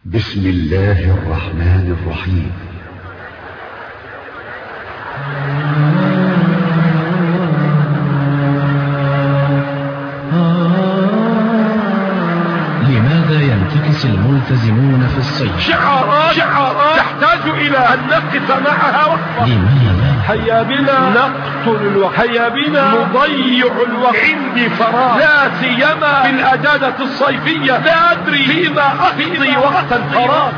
بسم الله الرحمن الرحيم. لماذا ينتكس الملتزمون في الصيف؟ شعارات تحتاج إلى أن نقف معها وقفة. لماذا؟ هيا بنا نقتل الوقت، هيا بنا نضيع الوقت. عندي فراغ، لا سيما في الأجازة الصيفية، لا أدري فيما أقضي وقت الفراغ.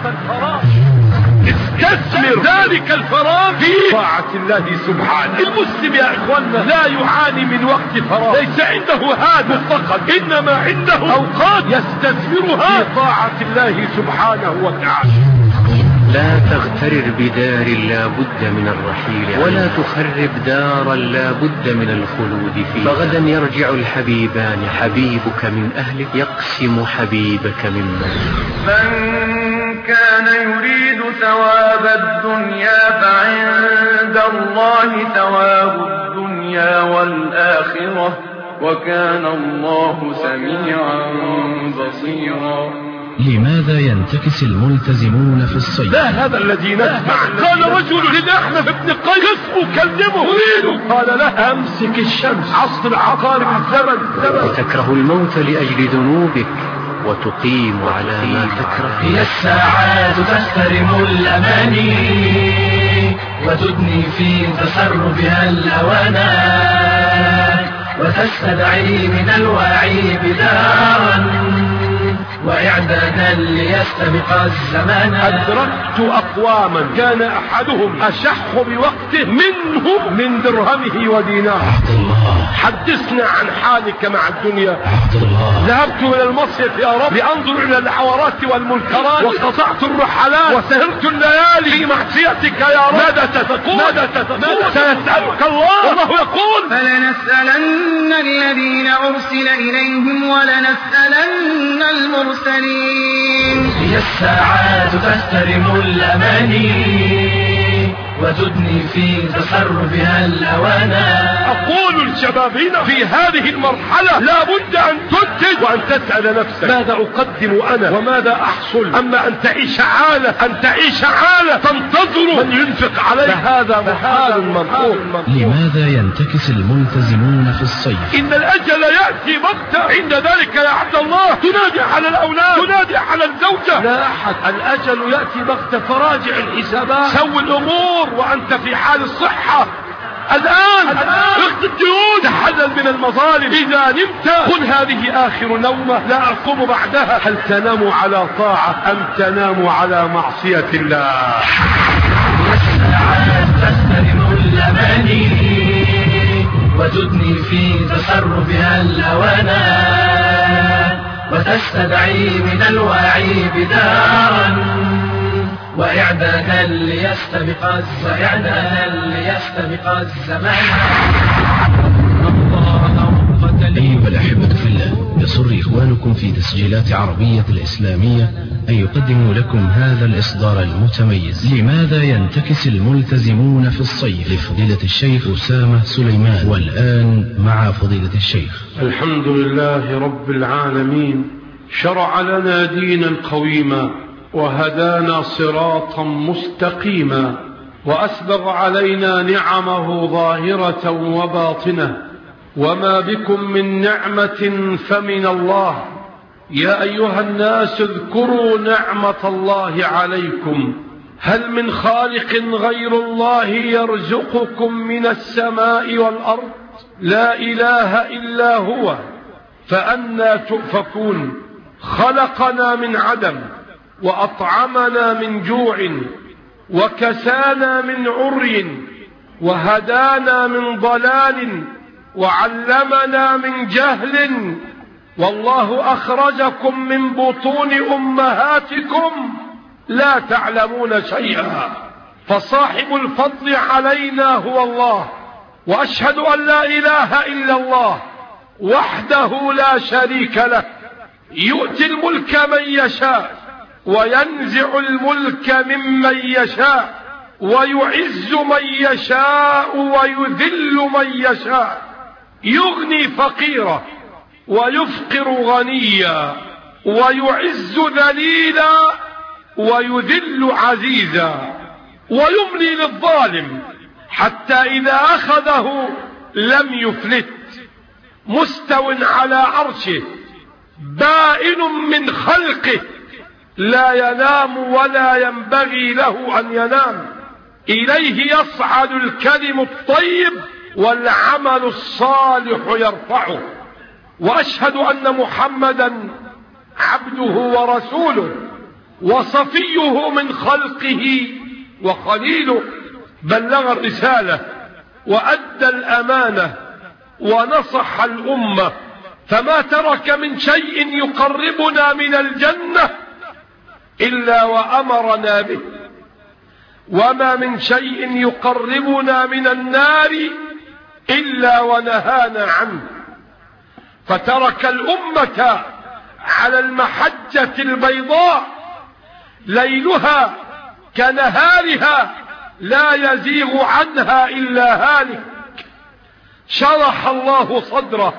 استثمر ذلك الفراغ في طاعة الله سبحانه. المسلم يا إخواننا لا يعاني من وقت فراغ، ليس عنده هذا فقط، إنما عنده أوقات يستثمرها في طاعة الله سبحانه وتعالى. لا تغترر بدار لا بد من الرحيل، ولا تخرب دارا لا بد من الخلود فيها، فغدا يرجع الحبيبان، حبيبك من أهلك يقسم حبيبك من مالك. من كان يريد ثواب الدنيا فعند الله ثواب الدنيا والآخرة، وكان الله سميعا بصيرا. لماذا ينتكس الملتزمون في الصيف؟ لا هذا الذي نسمع. قال رجل للأحنف بن قيس اسمه كلمه يريد، قال له أمسك الشمس، عصر عقارب الزمن. وتكره الموت لأجل ذنوبك وتقيم على ما تكره. هي الساعات تحترم الأماني وتدني في تسربها الأوانات، وتستدعي من الواعي بدارا وإعدادا ليستبق الزمان. أدركت أقواما كان أحدهم أشح بوقته منه من درهمه وديناره. حدثنا عن حالك مع الدنيا. ذهبت إلى المصيف يا رب لأنظر إلى العورات والمنكرات، وقطعت الرحلات وسهرت الليالي في معصيتك يا رب. ماذا تتقول؟ سيسألك الله، والله يقول فلنسألن الذين أرسل إليهم ولنسألن المرسلين. هي الساعات تحترم الأماني وتدني في تسربها الأوانات. أقول للشبابين في هذه المرحلة لا بد أن تنتج وأن تسأل نفسك ماذا أقدم أنا وماذا أحصل. أما أن تعيش عالة تنتظر من ينفق عليك، فهذا محال مرفوض. لماذا ينتكس الملتزمون في الصيف؟ إن الأجل يأتي بغتة، عند ذلك يا عبد الله تنادي على الأولاد، تنادي على الزوجة. لا أحد، الأجل يأتي بغتة، فراجع الحسابات، سوي الأمور وأنت في حال الصحة. الآن اخذ الديون، تحلل من المظالم. إذا نمت قل هذه آخر نومة لا أقوم بعدها. هل تنام على طاعة أم تنام على معصية الله؟ الساعات تحترم الأماني وتدني في تسربها الأوانات، وتستدعي من الواعي بدارا وإعدادا ليستبق الزمان. أيها الأحبة في الله، يسر إخوانكم في تسجيلات عربية الإسلامية أن يقدموا لكم هذا الإصدار المتميز. لماذا ينتكس الملتزمون في الصيف؟ لفضيلة الشيخ أسامة سليمان. والآن مع فضيلة الشيخ. الحمد لله رب العالمين، شرع لنا دينا قويما وهدانا صراطا مستقيما، وأسبغ علينا نعمه ظاهرة وباطنة، وما بكم من نعمة فمن الله. يا أيها الناس اذكروا نعمة الله عليكم، هل من خالق غير الله يرزقكم من السماء والأرض؟ لا إله إلا هو، فأنى تؤفكون. خلقنا من عدم، وأطعمنا من جوع، وكسانا من عري، وهدانا من ضلال، وعلمنا من جهل. والله أخرجكم من بطون أمهاتكم لا تعلمون شيئا، فصاحب الفضل علينا هو الله. وأشهد أن لا إله إلا الله وحده لا شريك له، يؤتي الملك من يشاء وينزع الملك ممن يشاء، ويعز من يشاء ويذل من يشاء، يغني فقيرا ويفقر غنيا، ويعز ذليلا ويذل عزيزا ويملي للظالم حتى إذا أخذه لم يفلت، مستو على عرشه بائن من خلقه لا ينام ولا ينبغي له أن ينام، إليه يصعد الكلم الطيب والعمل الصالح يرفعه. وأشهد أن محمدا عبده ورسوله وصفيه من خلقه وخليله، بلغ الرسالة وأدى الأمانة ونصح الأمة، فما ترك من شيء يقربنا من الجنة إلا وأمرنا به، وما من شيء يقربنا من النار إلا ونهانا عنه، فترك الأمة على المحجة البيضاء ليلها كنهارها لا يزيغ عنها إلا هالك. شرح الله صدره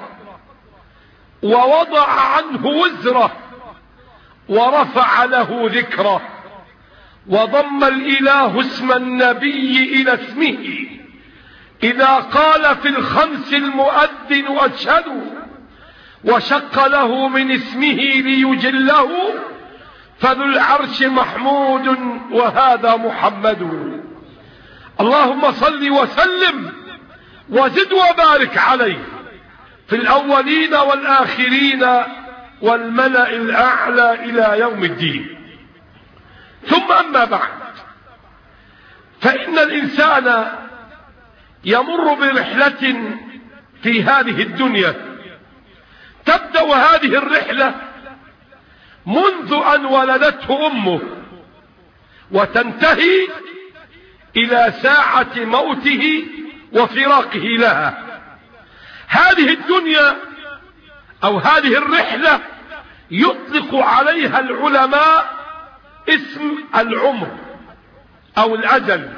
ووضع عنه وزره ورفع له ذكره، وضم الإله اسم النبي إلى اسمه إذا قال في الخمس المؤذن أشهد، وشق له من اسمه ليجله، فذو العرش محمود وهذا محمد. اللهم صل وسلم وزد وبارك عليه في الأولين والآخرين والملأ الأعلى إلى يوم الدين. ثم أما بعد، فإن الإنسان يمر برحلة في هذه الدنيا، تبدأ هذه الرحلة منذ أن ولدته أمه وتنتهي إلى ساعة موته وفراقه لها. هذه الدنيا أو هذه الرحلة يطلق عليها العلماء اسم العمر أو الأجل.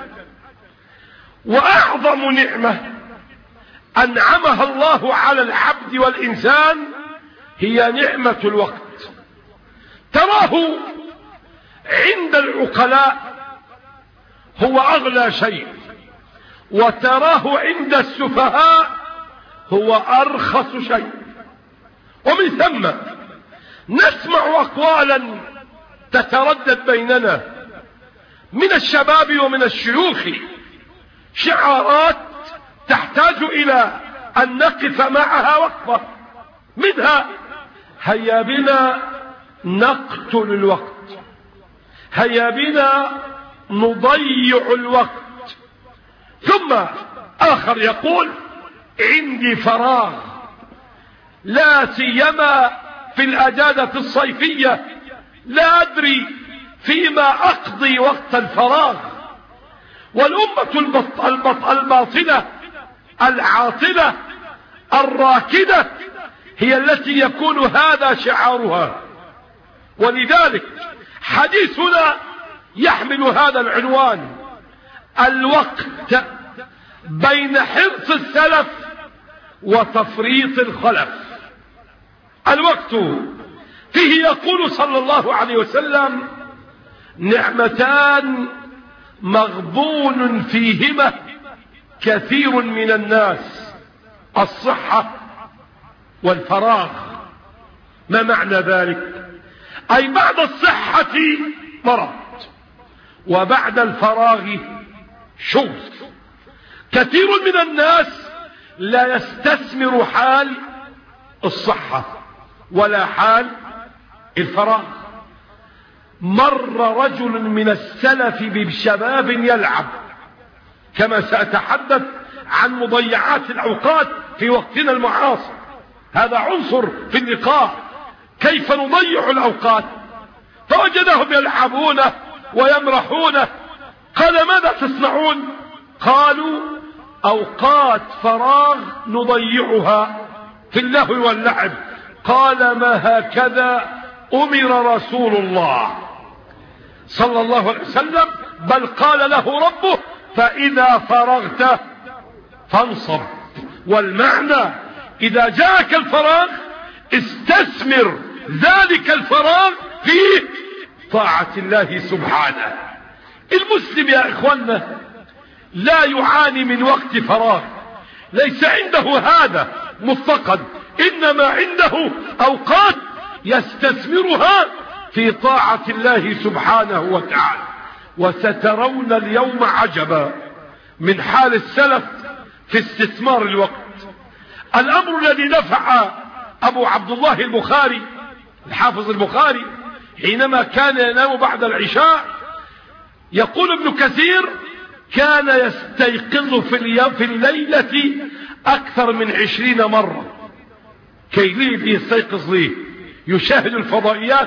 وأعظم نعمة أنعمها الله على العبد والإنسان هي نعمة الوقت. تراه عند العقلاء هو أغلى شيء، وتراه عند السفهاء هو أرخص شيء. ومن ثم نسمع أقوالا تتردد بيننا من الشباب ومن الشيوخ، شعارات تحتاج إلى أن نقف معها وقفة، منها هيا بنا نقتل الوقت، هيا بنا نضيع الوقت. ثم آخر يقول عندي فراغ، لا سيما في الأجازة الصيفية، لا أدري فيما أقضي وقت الفراغ. والأمة الباطلة العاطلة الراكدة هي التي يكون هذا شعارها. ولذلك حديثنا يحمل هذا العنوان: الوقت بين حرص السلف وتفريط الخلف. الوقت فيه يقول صلى الله عليه وسلم: نعمتان مغبون فيهما كثير من الناس، الصحة والفراغ. ما معنى ذلك؟ أي بعد الصحة مرض، وبعد الفراغ شغل. كثير من الناس لا يستثمر حال الصحة ولا حال الفراغ. مر رجل من السلف بشباب يلعب، كما سأتحدث عن مضيعات الأوقات في وقتنا المعاصر، هذا عنصر في اللقاء، كيف نضيع الأوقات. فوجدهم يلعبون ويمرحون. قال: ماذا تصنعون؟ قالوا: أوقات فراغ نضيعها في اللهو واللعب. قال: ما هكذا أمر رسول الله صلى الله عليه وسلم، بل قال له ربه: فإذا فرغت فانصب. والمعنى إذا جاءك الفراغ استثمر ذلك الفراغ في طاعة الله سبحانه. المسلم يا إخوانا لا يعاني من وقت فراغ، ليس عنده هذا مفتقد، إنما عنده أوقات يستثمرها في طاعة الله سبحانه وتعالى. وسترون اليوم عجبا من حال السلف في استثمار الوقت. الأمر الذي دفع أبو عبد الله البخاري الحافظ البخاري حينما كان ينام بعد العشاء، يقول ابن كثير كان يستيقظ في الليلة أكثر من 20 مرة. كي يستيقظ ليه؟ يشاهد الفضائيات،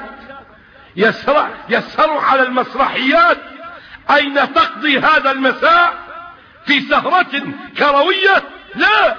يسهر على المسرحيات. أين تقضي هذا المساء؟ في سهرة كروية؟ لا،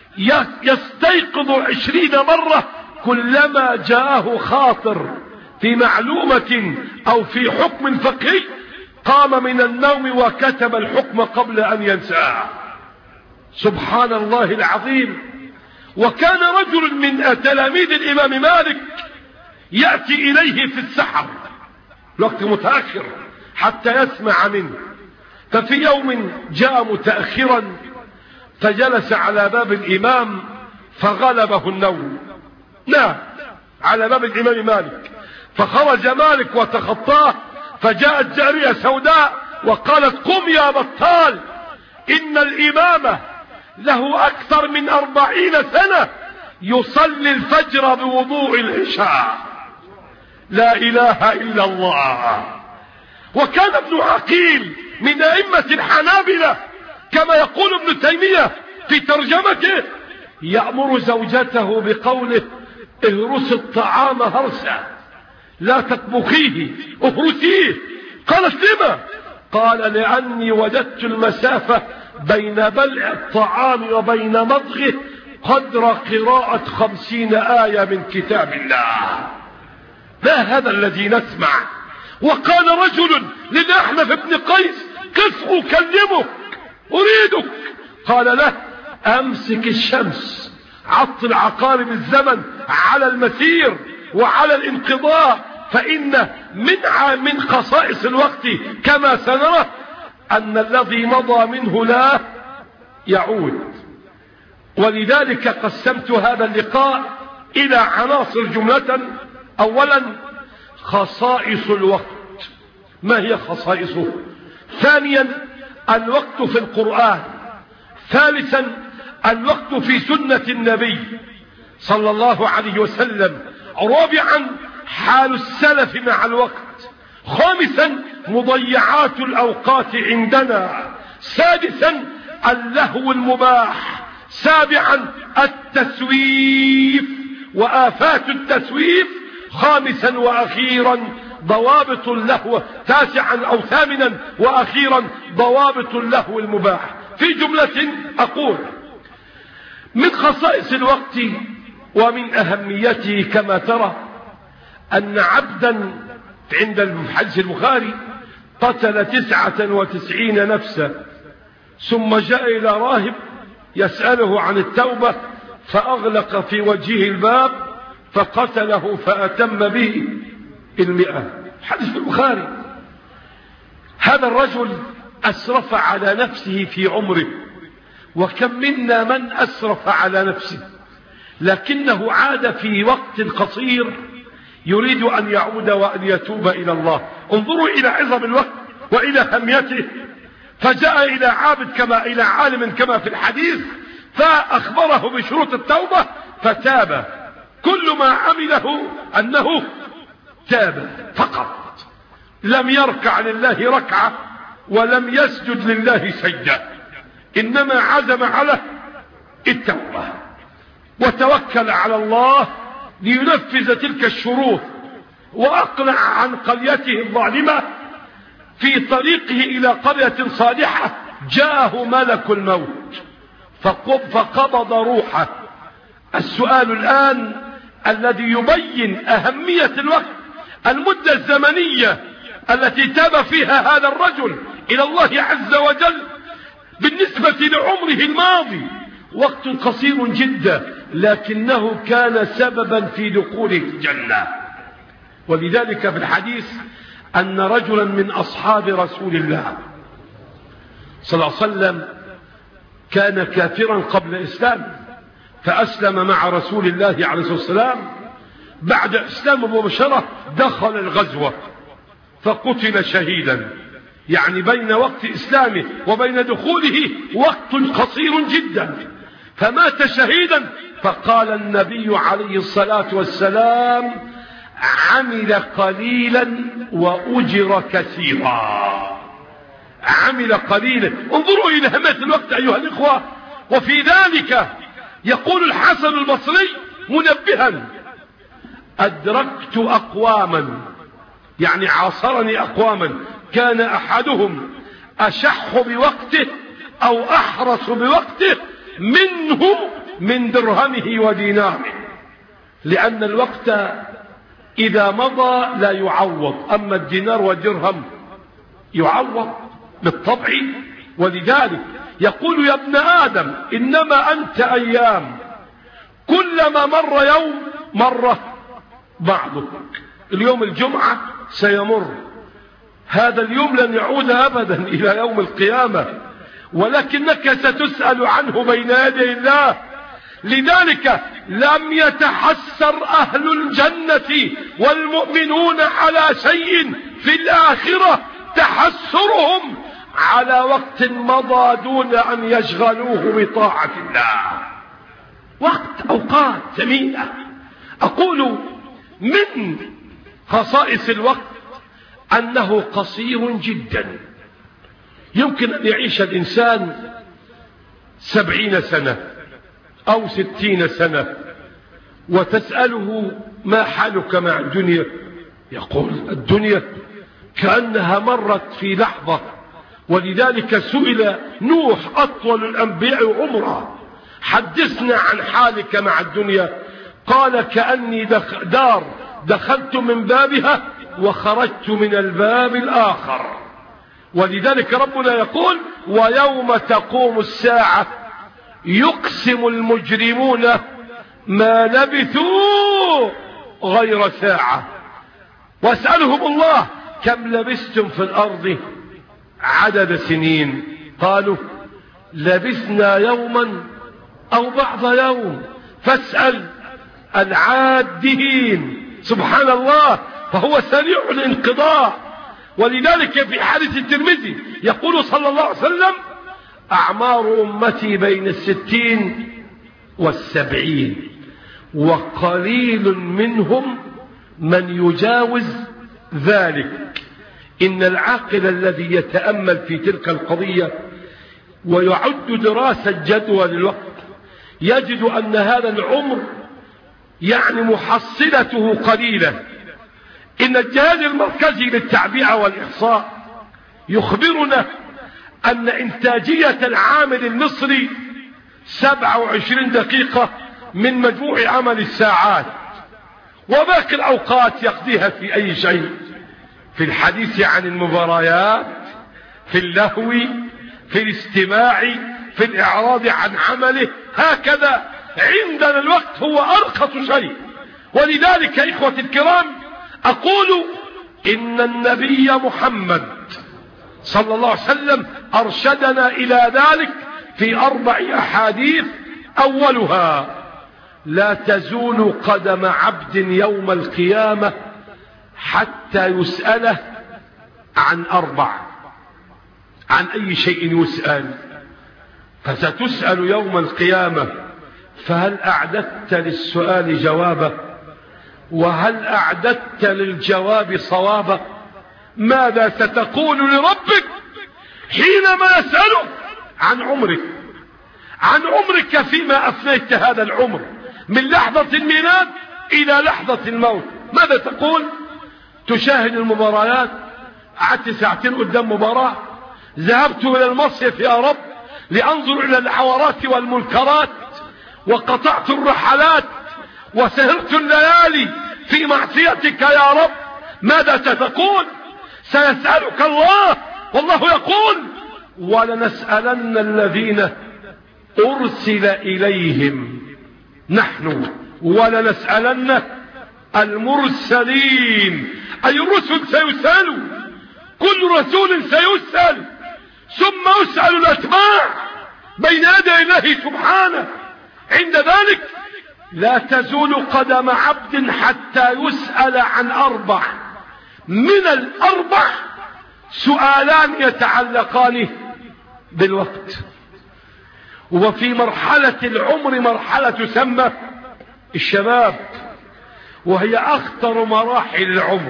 يستيقظ 20 مرة كلما جاءه خاطر في معلومة أو في حكم فقهي قام من النوم وكتب الحكم قبل أن ينساه. سبحان الله العظيم. وكان رجل من تلاميذ الإمام مالك يأتي إليه في السحر، الوقت متأخر حتى يسمع منه. ففي يوم جاء متأخرا فجلس على باب الإمام فغلبه النوم، نام على باب الإمام مالك. فخرج مالك وتخطاه، فجاءت جارية سوداء وقالت قم يا بطال، إن الإمام له أكثر من 40 سنة يصلي الفجر بوضوء العشاء. لا إله إلا الله. وكان ابن عقيل من أئمة الحنابلة كما يقول ابن تيمية في ترجمته، يأمر زوجته بقوله اهرس الطعام هرسا، لا تطبخيه اهرسيه. قالت لما؟ قال لأني وجدت المسافة بين بلع الطعام وبين مضغه قدر قراءة 50 آية من كتاب الله. ما هذا الذي نسمع؟ وقال رجل للأحنف بن قيس قف أكلمك أريدك. قال له أمسك الشمس، عطل عقارب الزمن على المسير وعلى الانقضاء، فإن من خصائص الوقت كما سنرى أن الذي مضى منه لا يعود. ولذلك قسمت هذا اللقاء إلى عناصر جملة. أولا خصائص الوقت، ما هي خصائصه؟ ثانيا الوقت في القرآن. ثالثا الوقت في سنة النبي صلى الله عليه وسلم. رابعا حال السلف مع الوقت. خامسا مضيعات الأوقات عندنا. سادسا اللهو المباح. سابعا التسويف وآفات التسويف. خامسا وأخيرا ضوابط اللهو. تاسعا أو ثامنا وأخيرا ضوابط اللهو المباح. في جملة أقول من خصائص الوقت ومن أهميته كما ترى أن عبدا عند الحديث البخاري قتل 99 نفسا، ثم جاء إلى راهب يسأله عن التوبة فأغلق في وجهه الباب فقتله فأتم به 100. حديث البخاري. هذا الرجل أسرف على نفسه في عمره، وكم منا من أسرف على نفسه لكنه عاد في وقت قصير يريد أن يعود وأن يتوب إلى الله. انظروا إلى عظم الوقت وإلى أهميته. فجاء إلى عابد كما إلى عالم كما في الحديث فأخبره بشروط التوبة فتاب. كل ما عمله أنه تاب فقط، لم يركع لله ركعة ولم يسجد لله سجدة، إنما عزم على التوبة وتوكل على الله لينفذ تلك الشروط، وأقلع عن قريته الظالمة. في طريقه إلى قرية صالحة جاءه ملك الموت فقبض روحه. السؤال الآن الذي يبين أهمية الوقت، المدة الزمنية التي تاب فيها هذا الرجل إلى الله عز وجل بالنسبة لعمره الماضي وقت قصير جدا، لكنه كان سببا في دخوله الجنة. ولذلك في الحديث أن رجلا من أصحاب رسول الله صلى الله عليه وسلم كان كافرا قبل إسلامه، فأسلم مع رسول الله عليه الصلاة والسلام. بعد إسلامه مباشرة دخل الغزوة فقتل شهيدا، يعني بين وقت إسلامه وبين دخوله وقت قصير جدا، فمات شهيدا. فقال النبي عليه الصلاة والسلام: عمل قليلا وأجر كثيرا. عمل قليلا. انظروا إلى أهمية الوقت أيها الإخوة. وفي ذلك يقول الحسن البصري منبها: أدركت أقواما، يعني عاصرني أقواما كان أحدهم أشح بوقته أو أحرص بوقته منه من درهمه وديناره، لأن الوقت إذا مضى لا يعوض، أما الدينار والدرهم يعوض بالطبع. ولذلك يقول: يا ابن آدم إنما أنت أيام، كلما مر يوم مر بعضك. اليوم الجمعة سيمر، هذا اليوم لن يعود أبدا إلى يوم القيامة، ولكنك ستسأل عنه بين يدي الله. لذلك لم يتحسر أهل الجنة والمؤمنون على شيء في الآخرة تحسرهم على وقت مضى دون أن يشغلوه بطاعة الله. وقت أوقات ثمينة. أقول من خصائص الوقت أنه قصير جدا. يمكن أن يعيش الإنسان 70 سنة أو 60 سنة، وتسأله: ما حالك مع الدنيا؟ يقول: الدنيا كأنها مرت في لحظة. ولذلك سئل نوح أطول الأنبياء عمرا: حدثنا عن حالك مع الدنيا. قال: كأني دار دخلت من بابها وخرجت من الباب الآخر. ولذلك ربنا يقول: ويوم تقوم الساعة يقسم المجرمون ما لبثوا غير ساعة. واسألهم الله: كم لبثتم في الأرض عدد سنين؟ قالوا: لبثنا يوما أو بعض يوم. فاسأل العادين. سبحان الله، فهو سريع الانقضاء. ولذلك في حديث الترمذي يقول صلى الله عليه وسلم: أعمار أمتي بين 60 و70، وقليل منهم من يجاوز ذلك. إن العاقل الذي يتأمل في تلك القضية ويعد دراسة جدوى للوقت يجد أن هذا العمر يعني محصلته قليلة. إن الجهاز المركزي للتعبئة والإحصاء يخبرنا أن إنتاجية العامل المصري 27 دقيقة من مجموع عمل الساعات، وباقي الأوقات يقضيها في أي شيء: في الحديث عن المباريات، في اللهو، في الاستماع، في الإعراض عن عمله. هكذا عندنا الوقت هو أرخص شيء. ولذلك إخوتي الكرام أقول: إن النبي محمد صلى الله عليه وسلم أرشدنا إلى ذلك في 4 أحاديث. أولها: لا تزول قدم عبد يوم القيامة حتى يسأله عن 4. عن أي شيء يسأل؟ فستسأل يوم القيامة: فهل أعددت للسؤال جوابه؟ وهل أعددت للجواب صوابه؟ ماذا ستقول لربك حينما يسألك عن عمرك؟ عن عمرك فيما أفنيت هذا العمر من لحظة الميلاد إلى لحظة الموت. ماذا تقول؟ تشاهد المباريات، قعدت 2 ساعة قدام مباراة، ذهبت إلى المصيف يا رب لأنظر إلى العورات والمنكرات، وقطعت الرحلات وسهرت الليالي في معصيتك يا رب. ماذا ستقول؟ سيسألك الله، والله يقول: ولنسألن الذين أرسل إليهم. نحن ولنسألن المرسلين، أي الرسل سيسألوا كل رسول سيسأل، ثم يسأل الأتباع بين يدي الله سبحانه. عند ذلك لا تزول قدم عبد حتى يسأل عن 4. من ال4 سؤالان يتعلقان بالوقت. وفي مرحلة العمر مرحلة تسمى الشباب، وهي أخطر مراحل العمر،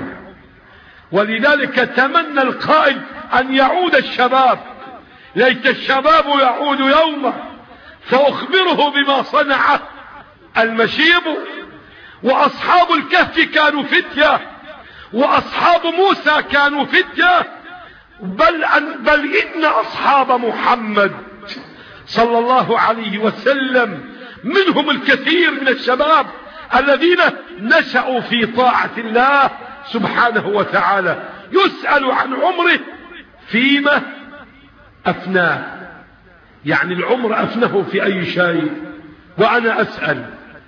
ولذلك تمنى القائد أن يعود الشباب. ليت الشباب يعود يوما فأخبره بما صنع المشيب. وأصحاب الكهف كانوا فتية، وأصحاب موسى كانوا فتية، بل إن أصحاب محمد صلى الله عليه وسلم منهم الكثير من الشباب الذين نشأوا في طاعة الله سبحانه وتعالى. يسأل عن عمره فيما أفناه، يعني العمر أفنه في أي شيء. وأنا أسأل،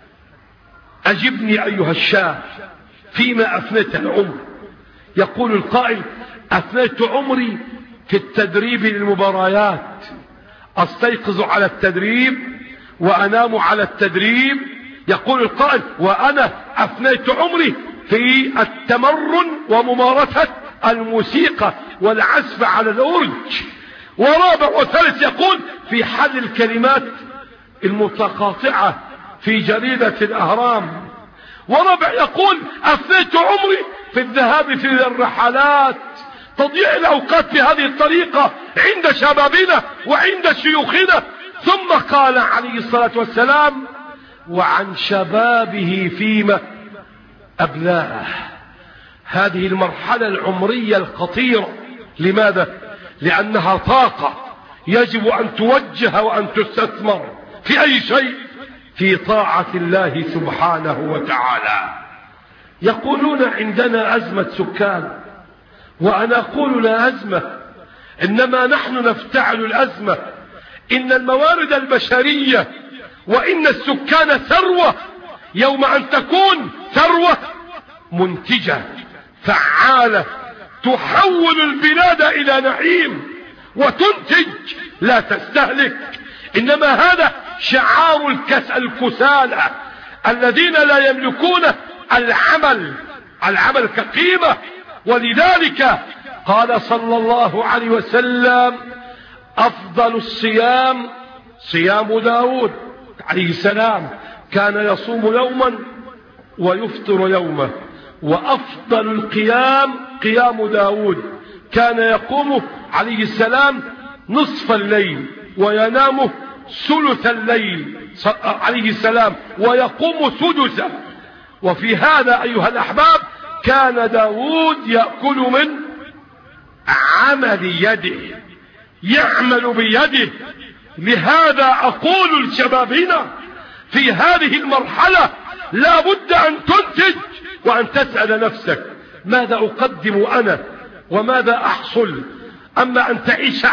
أجبني أيها الشاب، فيما أفنيت العمر؟ يقول القائل: أفنيت عمري في التدريب للمباريات، أستيقظ على التدريب وأنام على التدريب. يقول القائل: وأنا أفنيت عمري في التمرن وممارسة الموسيقى والعزف على الأورج. ورابع وثالث يقول: في حل الكلمات المتقاطعة في جريدة الأهرام. ورابع يقول: أفنيت عمري في الذهاب في الرحلات. تضيع الأوقات بهذه الطريقة عند شبابنا وعند شيوخنا. ثم قال عليه الصلاة والسلام: وعن شبابه فيما أبلاه. هذه المرحلة العمرية الخطيرة. لماذا؟ لأنها طاقة يجب أن توجه وأن تستثمر في أي شيء في طاعة الله سبحانه وتعالى. يقولون عندنا أزمة سكان، وأنا أقول لا أزمة، إنما نحن نفتعل الأزمة. إن الموارد البشرية وإن السكان ثروة، يوم أن تكون ثروة منتجة فعالة تحول البلاد إلى نعيم وتنتج لا تستهلك. إنما هذا شعار الكسالى الذين لا يملكون العمل كقيمة. ولذلك قال صلى الله عليه وسلم: أفضل الصيام صيام داود عليه السلام، كان يصوم يوما ويفطر يوما. وأفضل القيام قيام داود، كان يقوم عليه السلام نصف الليل وينام ثلث الليل عليه السلام ويقوم سدسا. وفي هذا أيها الأحباب كان داود يأكل من عمل يده، يعمل بيده. لهذا أقول لشبابنا في هذه المرحلة لا بد أن تنتج وأن تسأل نفسك: ماذا أقدم أنا وماذا أحصل؟ أما أن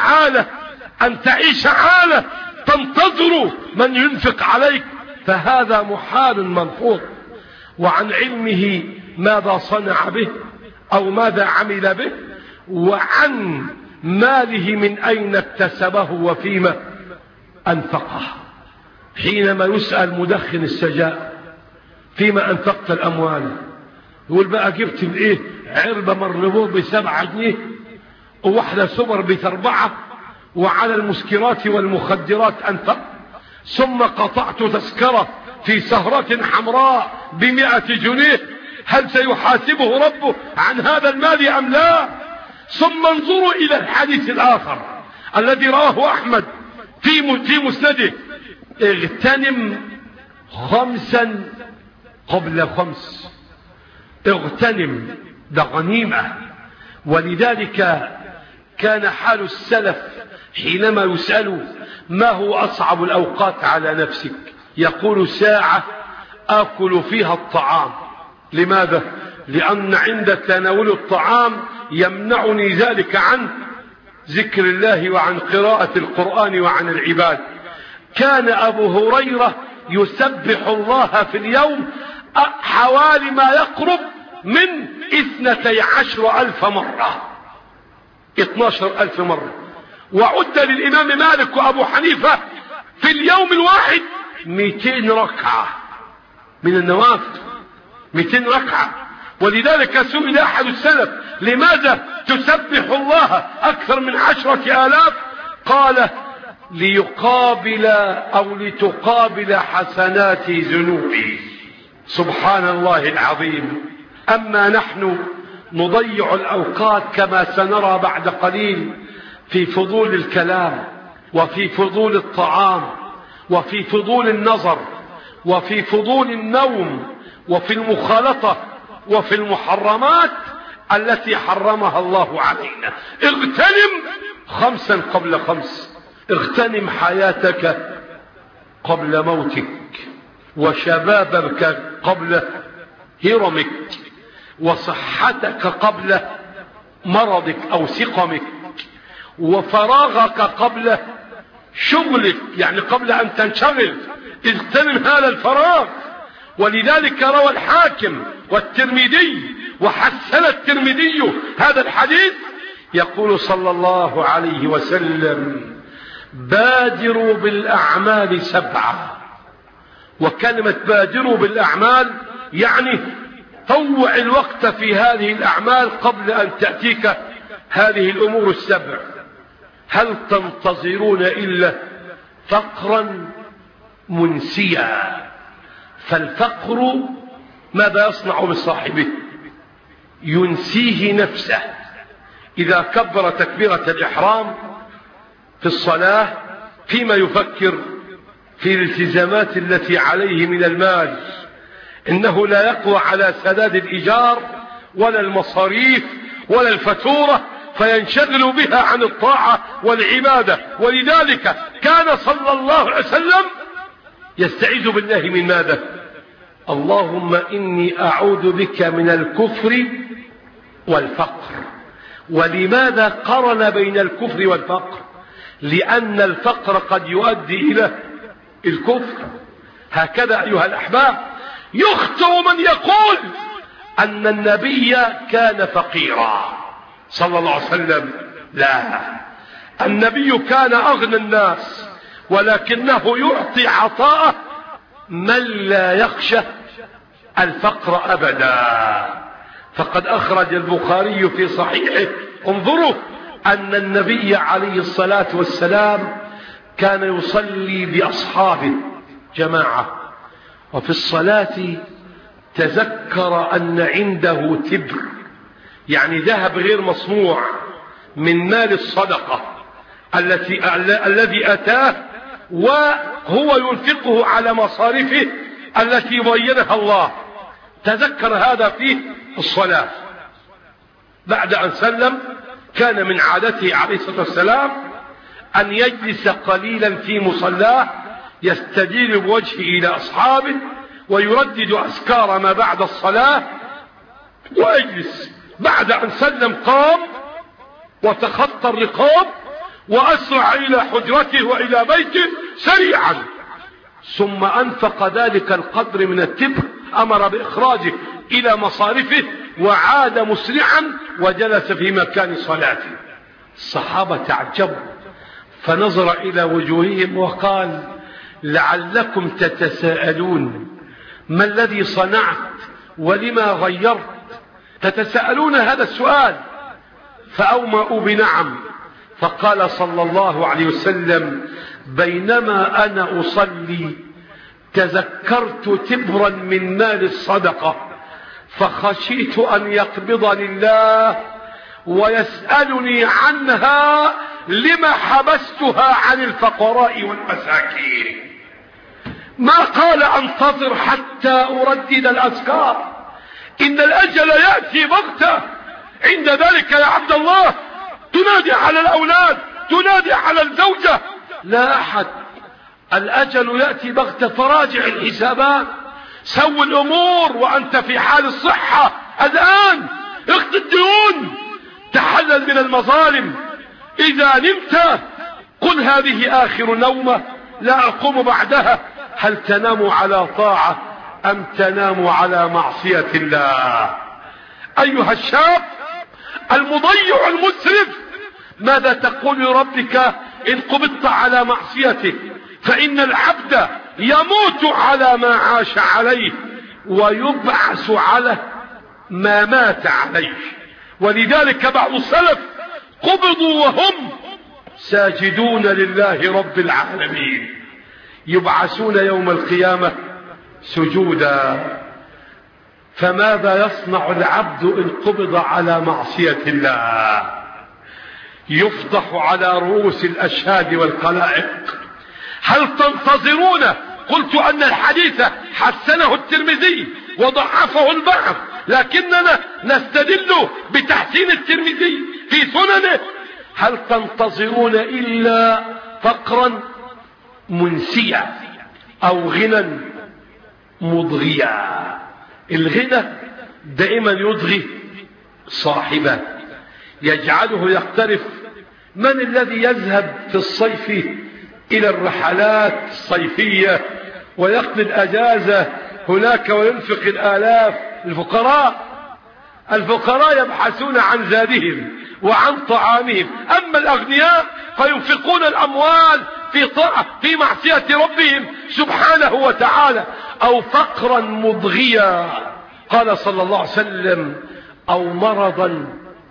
تعيش عالة تنتظر من ينفق عليك فهذا محال مرفوض. وعن علمه ماذا صنع به أو ماذا عمل به، وعن ماله من أين اكتسبه وفيما أنفقه. حينما يسأل مدخن السجاء: فيما أنفقت الأموال؟ يقول: بقى جبت بإيه؟ عربة مربوط ب7 جنيه، وواحدة سوبر ب4، وعلى المسكرات والمخدرات أنفق، ثم قطعت تذكرة في سهرة حمراء ب100 جنيه. هل سيحاسبه ربه عن هذا المال أم لا؟ ثم انظروا إلى الحديث الآخر الذي رواه أحمد في مسنده: اغتنم 5 قبل 5. اغتنم، ده غنيمة. ولذلك كان حال السلف حينما يسألوا: ما هو أصعب الأوقات على نفسك؟ يقول: ساعة آكل فيها الطعام. لماذا؟ لأن عند تناول الطعام يمنعني ذلك عن ذكر الله وعن قراءة القرآن وعن العباد. كان أبو هريرة يسبح الله في اليوم حوالي ما يقرب من 12,000 مرة. 12,000 مرة. وعد للإمام مالك وأبو حنيفة في اليوم الواحد 200 ركعة من النوافل، 200 ركعة. ولذلك سئل أحد السلف: لماذا تسبح الله أكثر من 10,000؟ قال: ليقابل أو لتقابل حسنات ذنوبي. سبحان الله العظيم. أما نحن نضيع الأوقات كما سنرى بعد قليل في فضول الكلام، وفي فضول الطعام، وفي فضول النظر، وفي فضول النوم، وفي المخالطة، وفي المحرمات التي حرمها الله علينا. اغتنم 5 قبل 5. اغتنم حياتك قبل موتك، وشبابك قبل هرمك، وصحتك قبل مرضك أو سقمك، وفراغك قبل شغلك، يعني قبل أن تنشغل. اغتنم هذا الفراغ. ولذلك روى الحاكم والترمذي وحسن الترمذي هذا الحديث، يقول صلى الله عليه وسلم: بادروا بالأعمال 7. وكلمة بادروا بالأعمال يعني طوع الوقت في هذه الأعمال قبل أن تأتيك هذه الأمور ال7. هل تنتظرون إلا فقرا منسيا؟ فالفقر ماذا يصنع بصاحبه؟ ينسيه نفسه. إذا كبر تكبيرة الإحرام في الصلاة فيما يفكر في الالتزامات التي عليه من المال، إنه لا يقوى على سداد الإيجار ولا المصاريف ولا الفاتورة، فينشغل بها عن الطاعة والعبادة. ولذلك كان صلى الله عليه وسلم يستعيذ بالله من ماذا؟ اللهم إني أعوذ بك من الكفر والفقر. ولماذا قرن بين الكفر والفقر؟ لأن الفقر قد يؤدي إلى الكفر. هكذا أيها الأحباب يخطئ من يقول أن النبي كان فقيرا صلى الله عليه وسلم. لا، النبي كان أغنى الناس، ولكنه يعطي عطاءه من لا يخشى الفقر أبدا. فقد أخرج البخاري في صحيحه، انظروا، أن النبي عليه الصلاة والسلام كان يصلي بأصحابه جماعة، وفي الصلاة تذكر أن عنده تبر، يعني ذهب غير مصنوع من مال الصدقة الذي أتاه، وهو ينفقه على مصارفه التي بينها الله. تذكر هذا في الصلاة. بعد أن سلم كان من عادته عليه الصلاة والسلام أن يجلس قليلا في مصلاه يستدير بوجهه إلى أصحابه ويردد أذكار ما بعد الصلاة ويجلس. بعد أن سلم قام وتخطى الرقاب وأسرع إلى حجرته وإلى بيته سريعا، ثم أنفق ذلك القدر من التبر، أمر بإخراجه إلى مصارفه وعاد مسرعا وجلس في مكان صلاته. الصحابة تعجبوا، فنظر إلى وجوههم وقال: لعلكم تتساءلون ما الذي صنعت ولما غيرت؟ تتساءلون هذا السؤال. فأومأوا بنعم. فقال صلى الله عليه وسلم: بينما أنا أصلي تذكرت تبرا من مال الصدقة، فخشيت أن يقبضني الله ويسألني عنها لما حبستها عن الفقراء والمساكين. ما قال انتظر حتى أردد الأذكار، إن الأجل يأتي بغتة. عند ذلك يا عبد الله تنادي على الأولاد، تنادي على الزوجة، لا أحد. الأجل يأتي بغتة، فراجع الحسابات، سوي الأمور وأنت في حال الصحة الآن، اقضي الديون، تحلل من المظالم. إذا نمت قل هذه آخر نومة لا أقوم بعدها. هل تنام على طاعة أم تنام على معصية الله؟ أيها الشاب المضيع المسرف ماذا تقول لربك إن قبضت على معصيته؟ فإن العبد يموت على ما عاش عليه ويبعث على ما مات عليه. ولذلك بعض السلف قبضوا وهم ساجدون لله رب العالمين، يبعثون يوم القيامة سجودا. فماذا يصنع العبد إن قبض على معصية الله؟ يفضح على رؤوس الأشهاد والخلائق. هل تنتظرون؟ قلت أن الحديث حسنه الترمذي وضعفه البعض، لكننا نستدل بتحسين الترمذي في سننه. هل تنتظرون إلا فقرا منسيا أو غنى مضغيا؟ الغنى دائما يضغي صاحبه، يجعله يقترف. من الذي يذهب في الصيف إلى الرحلات الصيفية ويقضي الأجازة هناك وينفق الآلاف؟ الفقراء يبحثون عن زادهم وعن طعامهم. أما الأغنياء فينفقون الأموال في معصية ربهم سبحانه وتعالى. أو فقرا مضغيا، قال صلى الله عليه وسلم: أو مرضا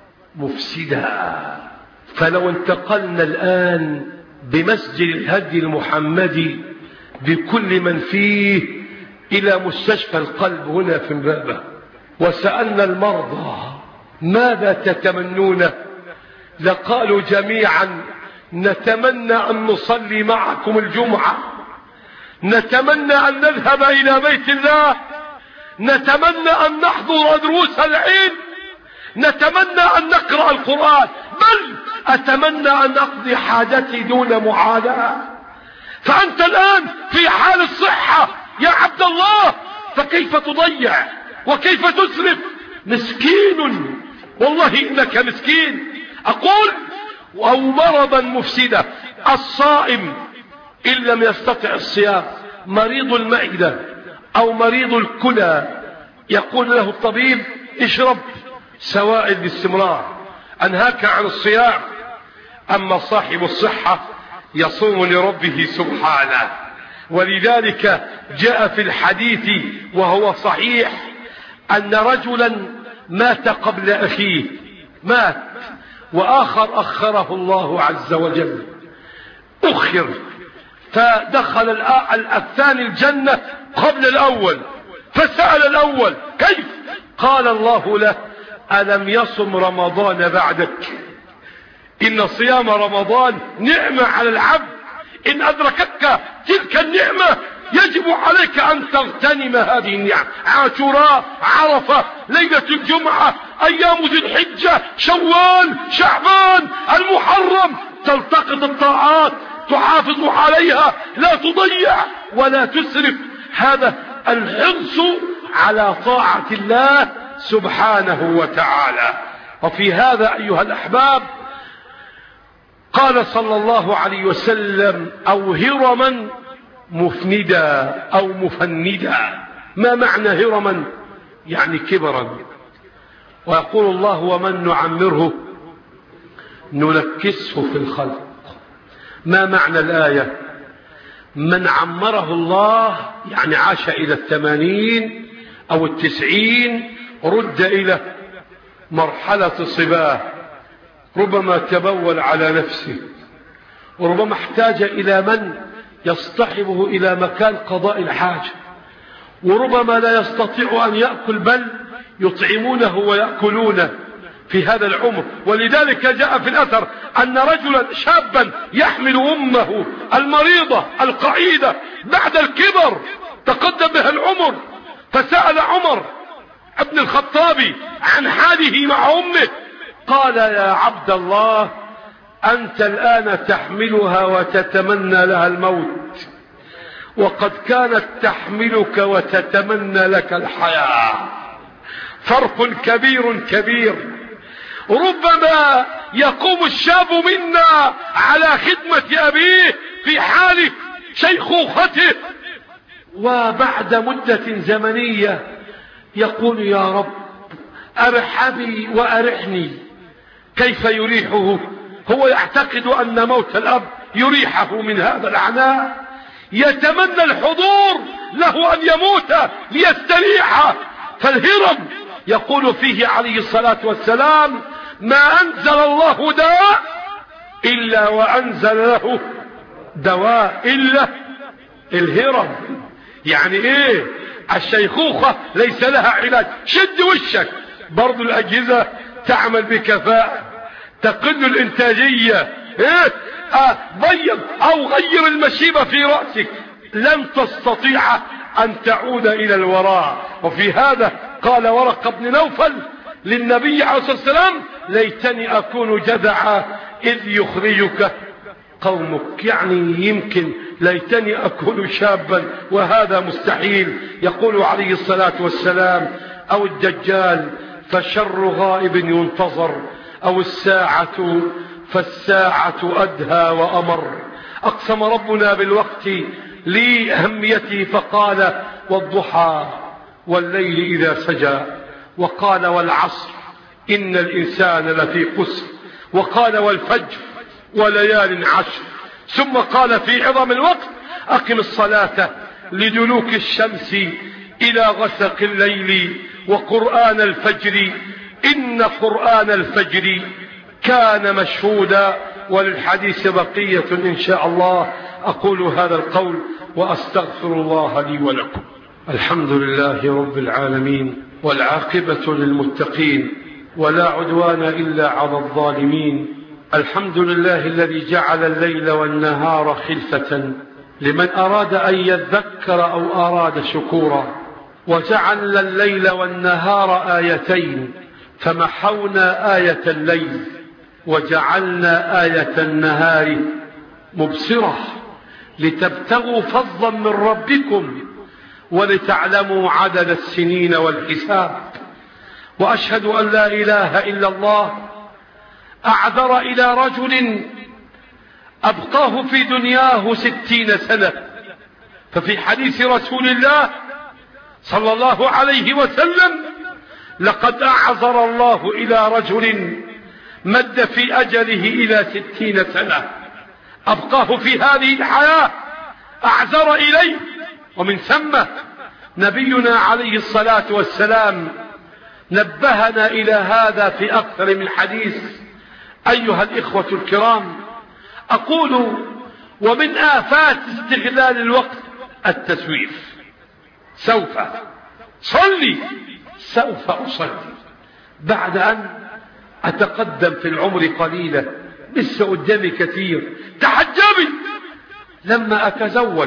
مفسدا. فلو انتقلنا الآن بمسجد الهدي المحمدي بكل من فيه إلى مستشفى القلب هنا في امبابة وسألنا المرضى ماذا تتمنون، لقالوا جميعا: نتمنى أن نصلي معكم الجمعة، نتمنى أن نذهب إلى بيت الله، نتمنى أن نحضر دروس العلم، نتمنى أن نقرأ القرآن، بل أتمنى أن أقضي حاجتي دون معاناة. فأنت الآن في حال الصحة يا عبد الله، فكيف تضيع وكيف تسرف؟ مسكين، والله إنك مسكين. أقول: أو مرضا مفسدا. الصائم إن لم يستطع الصيام، مريض المعدة أو مريض الكلى، يقول له الطبيب: اشرب سوائل باستمرار، أنهاك عن الصيام. أما صاحب الصحة يصوم لربه سبحانه. ولذلك جاء في الحديث وهو صحيح أن رجلا مات قبل أخيه، مات وآخر أخره الله عز وجل، أخر، فدخل الثاني الجنة قبل الأول، فسأل الأول: كيف؟ قال الله له: ألم يصم رمضان بعدك؟ إن صيام رمضان نعمة على العبد، إن أدركتك تلك النعمة يجب عليك أن تغتنم هذه النعم. عاشوراء، عرفة، ليلة الجمعة، أيام ذي الحجة، شوال، شعبان، المحرم، تلتقط الطاعات، تحافظ عليها، لا تضيع ولا تسرف. هذا الحرص على طاعة الله سبحانه وتعالى. وفي هذا أيها الأحباب قال صلى الله عليه وسلم: أو هرما مفندا أو مفندا. ما معنى هرما؟ يعني كبرا. ويقول الله: ومن نعمره ننكسه في الخلق. ما معنى الآية؟ من عمره الله يعني عاش إلى 80 أو 90 رد إلى مرحلة الصباه، ربما تبول على نفسه، وربما احتاج إلى من يصطحبه إلى مكان قضاء الحاجة، وربما لا يستطيع أن يأكل بل يطعمونه ويأكلونه في هذا العمر. ولذلك جاء في الأثر أن رجلا شابا يحمل أمه المريضة القعيدة بعد الكبر تقدم بها العمر، فسأل عمر ابن الخطاب عن حاله مع أمه، قال: يا عبد الله، أنت الآن تحملها وتتمنى لها الموت، وقد كانت تحملك وتتمنى لك الحياة. فرق كبير كبير. ربما يقوم الشاب منا على خدمة أبيه في حال شيخوخته، وبعد مدة زمنية يقول: يا رب أرحبي وأرحني. كيف يريحه؟ هو يعتقد أن موت الأب يريحه من هذا العناء، يتمنى الحضور له أن يموت ليستريح. فالهرم يقول فيه عليه الصلاة والسلام: ما أنزل الله داء إلا وأنزل له دواء، إلا الهرم. يعني ايه؟ الشيخوخة ليس لها علاج، شد وشك، برضو الأجهزة تعمل بكفاءة، تقل الإنتاجية، ايه؟ بيض أو غير المشيبة في رأسك، لن تستطيع أن تعود إلى الوراء. وفي هذا قال ورقة بن نوفل للنبي عليه الصلاة والسلام: ليتني أكون جذعا إذ يخرجك قومك. يعني يمكن ليتني أكون شابا وهذا مستحيل. يقول عليه الصلاة والسلام: أو الدجال فالشر غائب ينتظر، أو الساعة فالساعة أدهى وأمر. أقسم ربنا بالوقت لأهميته فقال: والضحى والليل إذا سجى، وقال: والعصر إن الإنسان لفي خسر، وقال: والفجر وليال عشر. ثم قال في عظم الوقت: أقم الصلاة لدلوك الشمس إلى غسق الليل وقرآن الفجر إن قرآن الفجر كان مشهودا. وللحديث بقية إن شاء الله. أقول هذا القول وأستغفر الله لي ولكم. الحمد لله رب العالمين، والعاقبة للمتقين، ولا عدوان إلا على الظالمين. الحمد لله الذي جعل الليل والنهار خلفة لمن أراد أن يذكر أو أراد شكورا، وجعل الليل والنهار آيتين، فمحونا آية الليل وجعلنا آية النهار مبصرة، لتبتغوا فضلا من ربكم ولتعلموا عدد السنين والحساب. وأشهد أن لا إله إلا الله أعذر إلى رجل أبقاه في دنياه 60 سنة. ففي حديث رسول الله صلى الله عليه وسلم: لقد أعذر الله إلى رجل مد في أجله إلى 60 سنة، أبقاه في هذه الحياة، أعذر إليه. ومن ثم نبينا عليه الصلاة والسلام نبهنا إلى هذا في أكثر من حديث. أيها الإخوة الكرام، أقول: ومن آفات استغلال الوقت التسويف. سوف صلي، سوف أصلي، بعد أن أتقدم في العمر قليلا، لسه قدامي كثير. تحجبي، لما أتزوج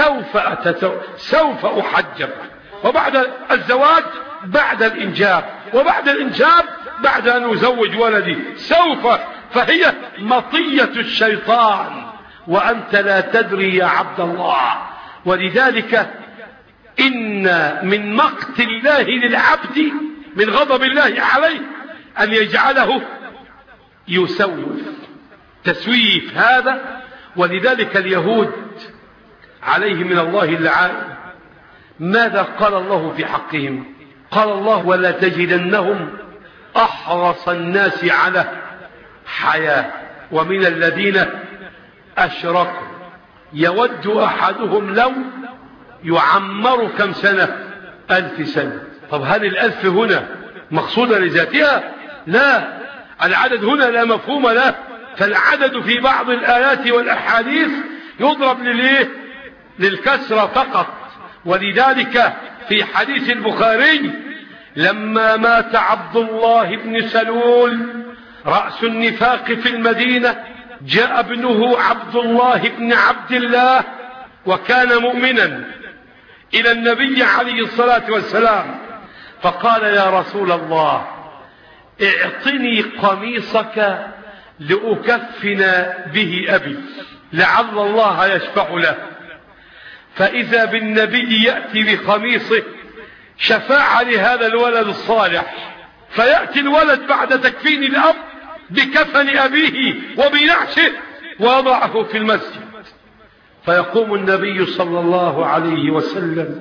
سوف أحجب، وبعد الزواج بعد الإنجاب، وبعد الإنجاب بعد أن أزوج ولدي سوف. فهي مطية الشيطان وأنت لا تدري يا عبد الله. ولذلك إن من مقت الله للعبد، من غضب الله عليه، أن يجعله يسوف. تسويف هذا. ولذلك اليهود عليه من الله اللعائن، ماذا قال الله في حقهم؟ قال الله: ولا تجدنهم أحرص الناس على حياة ومن الذين أشركوا يود أحدهم لو يعمر كم سنة؟ 1000 سنة. طب هل 1000 هنا مقصودة لذاتها؟ لا، العدد هنا لا مفهوم له. فالعدد في بعض الآيات والأحاديث يضرب للكسرة فقط. ولذلك في حديث البخاري: لما مات عبد الله بن سلول رأس النفاق في المدينة، جاء ابنه عبد الله بن عبد الله وكان مؤمنا إلى النبي عليه الصلاة والسلام، فقال: يا رسول الله، اعطني قميصك لأكفن به أبي لعل الله يشفع له. فإذا بالنبي يأتي بقميصه شفاعة لهذا الولد الصالح، فيأتي الولد بعد تكفين الأب بكفن أبيه وبنعشه ووضعه في المسجد، فيقوم النبي صلى الله عليه وسلم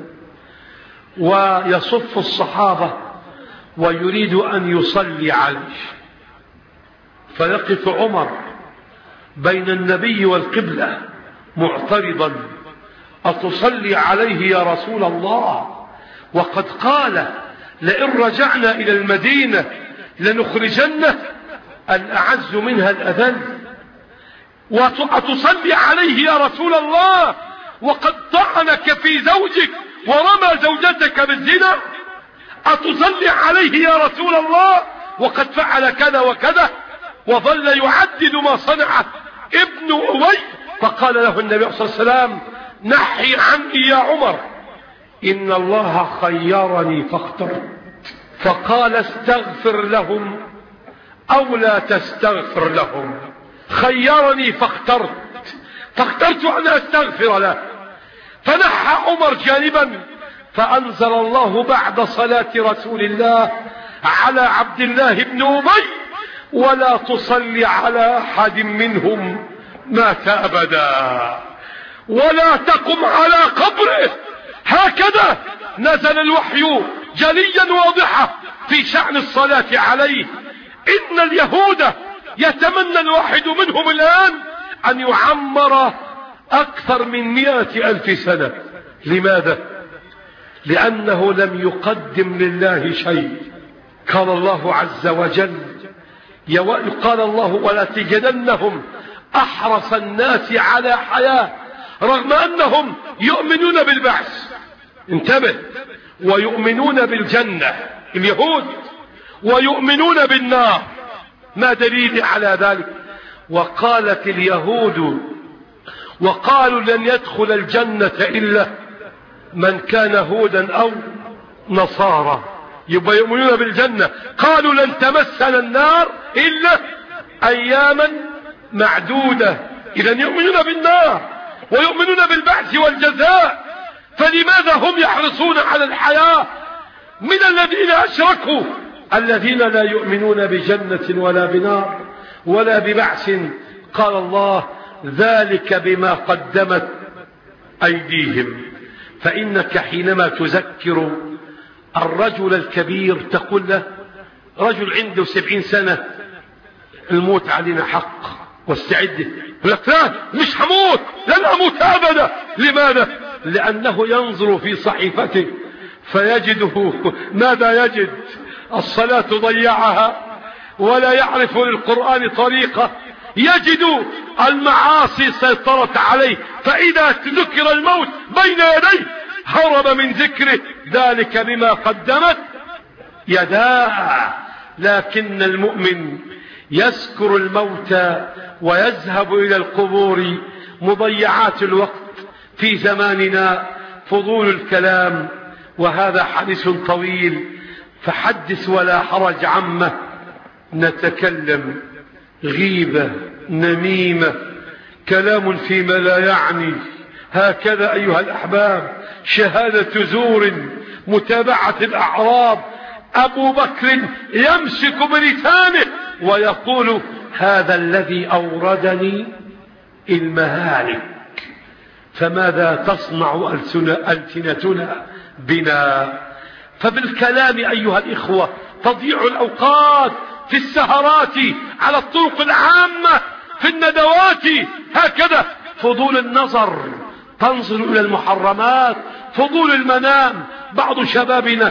ويصف الصحابة ويريد أن يصلي عليه، فيقف عمر بين النبي والقبلة معترضا: أتصلي عليه يا رسول الله؟ وقد قال: لئن رجعنا إلى المدينة لنخرجنه الأعز منها الأذل. وأتصلي عليه يا رسول الله وقد طعنك في زوجك ورمى زوجتك بالزنا؟ أتصلي عليه يا رسول الله وقد فعل كذا وكذا؟ وظل يعدد ما صنع ابن أبي. فقال له النبي صلى الله عليه وسلم: نحي عني يا عمر، إن الله خيرني فاخترت. فقال: استغفر لهم أو لا تستغفر لهم. خيرني فاخترت أن أستغفر له. فنحى عمر جانبا، فأنزل الله بعد صلاة رسول الله على عبد الله بن أبي: ولا تصلي على أحد منهم مات أبدا ولا تقم على قبره. هكذا نزل الوحي جليا واضحا في شأن الصلاة عليه. إن اليهود يتمنى الواحد منهم الآن أن يعمر أكثر من 100,000 سنة. لماذا؟ لأنه لم يقدم لله شيء. قال الله عز وجل: قال الله: ولا تجدنهم أحرص الناس على حياة، رغم أنهم يؤمنون بالبعث، انتبه، ويؤمنون بالجنة اليهود، ويؤمنون بالنار. ما دليل على ذلك؟ وقالت اليهود وقالوا: لن يدخل الجنة إلا من كان هودا أو نصارى. يبقى يؤمنون بالجنة. قالوا: لن تمسنا النار إلا أياما معدودة. إذا يؤمنون بالنار ويؤمنون بالبعث والجزاء. فلماذا هم يحرصون على الحياة من الذين أشركوا، الذين لا يؤمنون بجنة ولا بنار ولا ببعث؟ قال الله: ذلك بما قدمت أيديهم. فإنك حينما تذكر الرجل الكبير تقول له: رجل عنده 70 سنة، الموت علينا حق واستعد. يقول لك: لا، مش هموت، لن أموت أبدا. لماذا؟ لأنه ينظر في صحيفته فيجده ماذا يجد؟ الصلاة ضيعها ولا يعرف للقرآن طريقة، يجد المعاصي سيطرت عليه، فإذا ذكر الموت بين يديه هرب من ذكره. ذلك بما قدمت يداه. لكن المؤمن يذكر الموت ويذهب إلى القبور. مضيعات الوقت في زماننا فضول الكلام، وهذا حديث طويل، فحدث ولا حرج عما نتكلم. غيبة، نميمة، كلام فيما لا يعني. هكذا أيها الأحباب شهادة زور، متابعة الأعراب. أبو بكر يمسك بلسانه ويقول: هذا الذي أوردني المهالك. فماذا تصنع ألسنتنا بنا؟ فبالكلام أيها الإخوة تضيع الأوقات، في السهرات على الطرق العامة، في الندوات. هكذا فضول النظر، تنظر إلى المحرمات، فضول المنام. بعض شبابنا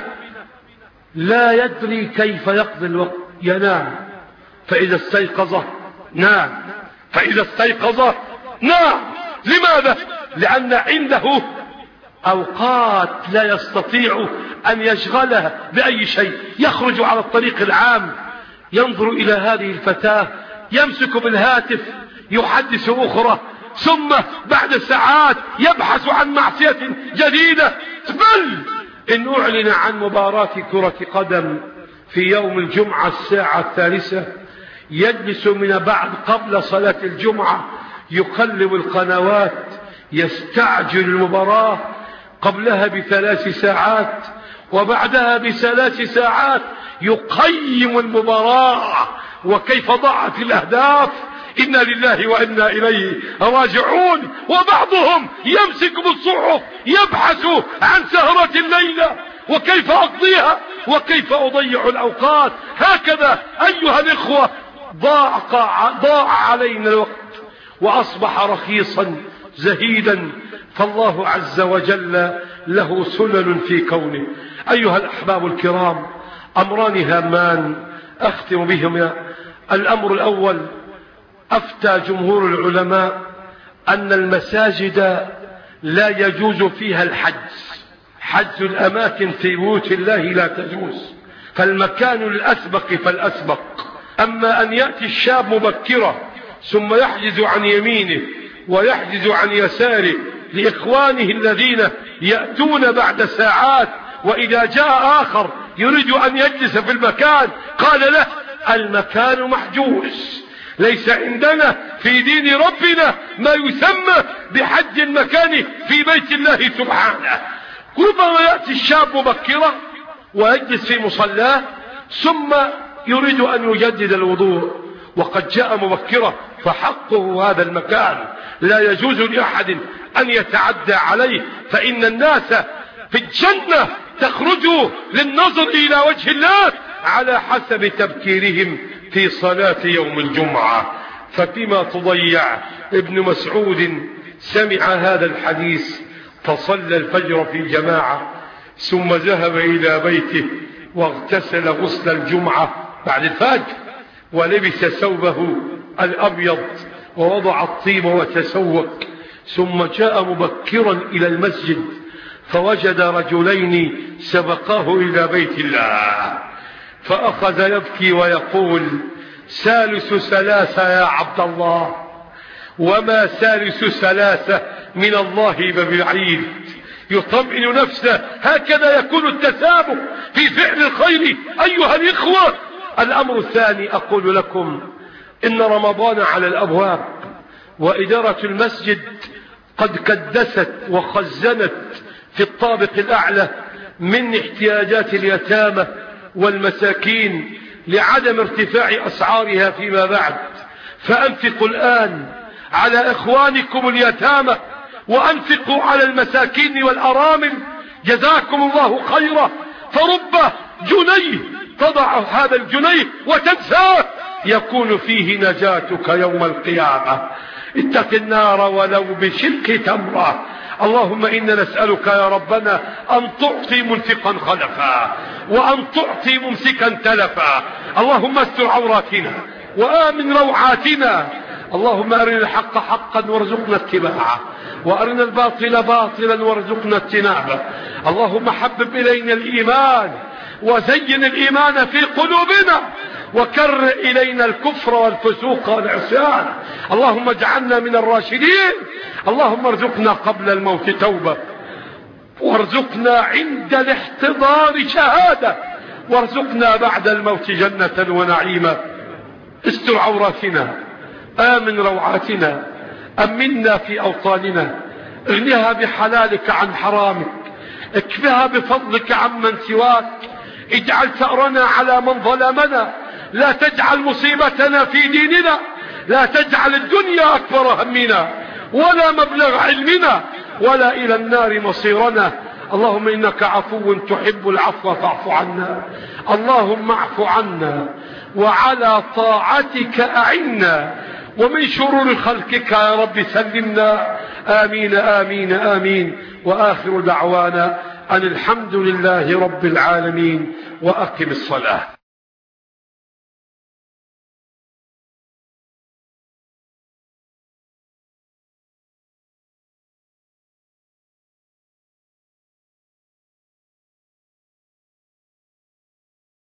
لا يدري كيف يقضي الوقت، ينام، فإذا استيقظ نام، فإذا استيقظ نام. لماذا؟ لأن عنده أوقات لا يستطيع أن يشغلها بأي شيء. يخرج على الطريق العام، ينظر إلى هذه الفتاة، يمسك بالهاتف، يحدث أخرى، ثم بعد ساعات يبحث عن معصية جديدة. بل إن أعلن عن مباراة كرة قدم في يوم الجمعة الساعة 3، يجلس من بعد قبل صلاة الجمعة يقلب القنوات، يستعجل المباراة قبلها ب3 ساعات وبعدها ب3 ساعات، يقيم المباراة وكيف ضاعت الأهداف. إنا لله وإنا إليه راجعون. وبعضهم يمسك بالصحف يبحث عن سهرة الليلة، وكيف أقضيها وكيف أضيع الأوقات. هكذا أيها الإخوة ضاع علينا الوقت وأصبح رخيصا زهيدا، فالله عز وجل له سنن في كونه. أيها الأحباب الكرام، أمران هامان أختم بهما. الأمر الأول، أفتى جمهور العلماء أن المساجد لا يجوز فيها حجز الأماكن في بيوت الله لا تجوز، فالمكان الأسبق فالأسبق. أما أن يأتي الشاب مبكرا ثم يحجز عن يمينه ويحجز عن يساره لإخوانه الذين يأتون بعد ساعات، وإذا جاء آخر يريد أن يجلس في المكان قال له المكان محجوز. ليس عندنا في دين ربنا ما يسمى بحج المكان في بيت الله سبحانه. ربما يأتي الشاب مبكرا ويجلس في مصلاه ثم يريد أن يجدد الوضوء وقد جاء مبكرا، فحقه هذا المكان لا يجوز لأحد أن يتعدى عليه، فإن الناس في الجنة تخرج للنظر إلى وجه الله على حسب تبكيرهم في صلاة يوم الجمعة. ففيما تضيع ابن مسعود سمع هذا الحديث فصلى الفجر في جماعة، ثم ذهب إلى بيته واغتسل غسل الجمعة بعد الفجر، ولبس ثوبه الأبيض ووضع الطيب وتسوق، ثم جاء مبكرا إلى المسجد فوجد رجلين سبقاه إلى بيت الله، فأخذ يبكي ويقول ثالث ثلاثة يا عبد الله، وما ثالث ثلاثة من الله ببعيد. يطمئن نفسه. هكذا يكون التسابق في فعل الخير أيها الإخوة. الأمر الثاني، أقول لكم إن رمضان على الأبواب، وإدارة المسجد قد كدست وخزنت في الطابق الأعلى من احتياجات اليتامى والمساكين لعدم ارتفاع أسعارها فيما بعد. فأنفقوا الآن على إخوانكم اليتامى، وأنفقوا على المساكين والأرامل، جزاكم الله خيرا. فرب جنيه تضع هذا الجنيه وتنساه يكون فيه نجاتك يوم القيامة. اتق النار ولو بشق تمرة. اللهم إنا نسألك يا ربنا أن تعطي منفقا خلفا، وأن تعطي ممسكا تلفا. اللهم استر عوراتنا وآمن روعاتنا. اللهم أرنا الحق حقا وارزقنا اتباعه، وأرنا الباطل باطلا وارزقنا اجتنابه. اللهم حبب إلينا الإيمان وزين الإيمان في قلوبنا، وكر إلينا الكفر والفسوق والعصيان. اللهم اجعلنا من الراشدين. اللهم ارزقنا قبل الموت توبة، وارزقنا عند الاحتضار شهادة، وارزقنا بعد الموت جنة ونعيما. استر عوراتنا، آمن روعاتنا، أمنا في أوطاننا، اغنها بحلالك عن حرامك، اكفها بفضلك عمن سواك، اجعل ثأرنا على من ظلمنا، لا تجعل مصيبتنا في ديننا، لا تجعل الدنيا أكبر همنا ولا مبلغ علمنا ولا إلى النار مصيرنا. اللهم إنك عفو تحب العفو فاعف عنا. اللهم اعف عنا وعلى طاعتك أعنا، ومن شرور خلقك يا رب سلمنا. آمين آمين آمين. وآخر دعوانا أن الحمد لله رب العالمين. وأقم الصلاة.